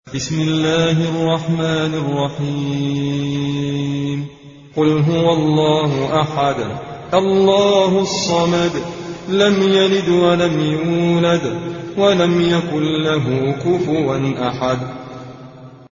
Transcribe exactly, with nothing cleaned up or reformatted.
بسم الله الرحمن الرحيم. قل هو الله أحد الله الصمد لم يلد ولم يولد ولم يكن له كفوا أحد.